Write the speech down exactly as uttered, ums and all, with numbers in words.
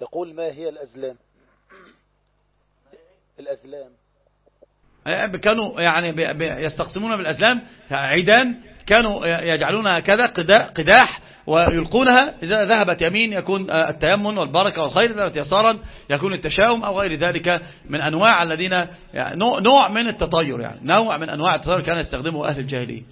يقول ما هي الأزلام؟ الأزلام كانوا يعني يستقسمون بالأزلام عيدان، كانوا يجعلونها كذا قداح ويلقونها، إذا ذهبت يمين يكون التيمن والبركة والخير، ذهبت يسارا يكون التشاؤم أو غير ذلك من أنواع الذين يعني نوع من التطير، يعني نوع من أنواع التطير كان يستخدمه أهل الجاهلية.